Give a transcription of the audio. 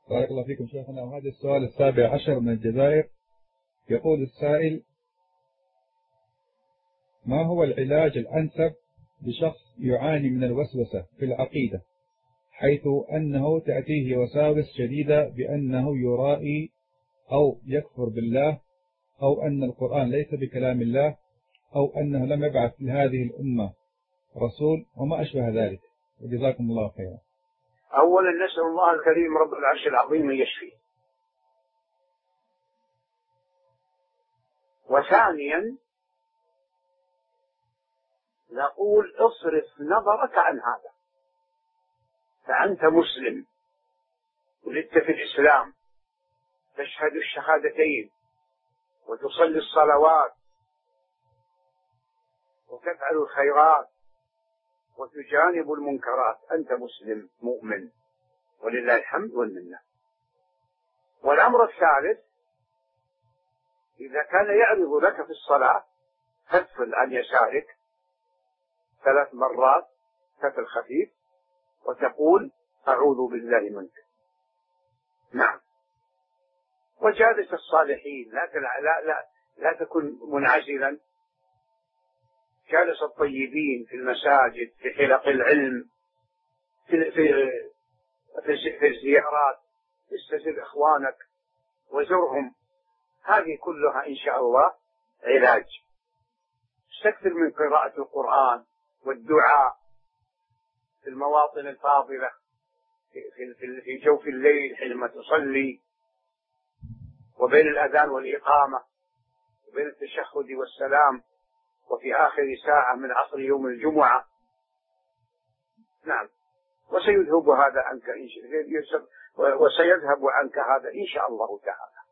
بارك الله فيكم شيخنا. وهذا السؤال السابع عشر من الجزائر. يقول السائل: ما هو العلاج الأنسب لشخص يعاني من الوسوسة في العقيدة، حيث أنه تأتيه وساوس شديدة بأنه يرائي أو يكفر بالله، أو أن القرآن ليس بكلام الله، أو أنه لم يبعث لهذه الأمة رسول، وما أشبه ذلك؟ وجزاكم الله خيرا. أولا نسأل الله الكريم رب العرش العظيم أن يشفي. وثانيا نقول اصرف نظرك عن هذا، فأنت مسلم ولدت في الإسلام، تشهد الشهادتين وتصلي الصلوات وتفعل الخيرات وتجانب المنكرات، أنت مسلم مؤمن ولله الحمد والمنة. والأمر الثالث: إذا كان يعرض لك في الصلاة تغفل عن يسارك 3 مرات كفل خفيف وتقول أعوذ بالله منك. نعم. وجالس الصالحين، لا تكن منعزلا. جالس الطيبين في المساجد، في حلق العلم، في الزيارات، استزر إخوانك وزرهم، هذه كلها إن شاء الله علاج. استكثر من قراءة القرآن والدعاء في المواطن الفاضلة، في جوف الليل حينما تصلي، وبين الأذان والإقامة، وبين التشهد والسلام، وفي آخر ساعة من عصر يوم الجمعة. نعم. وسيذهب عنك هذا إن شاء الله تعالى.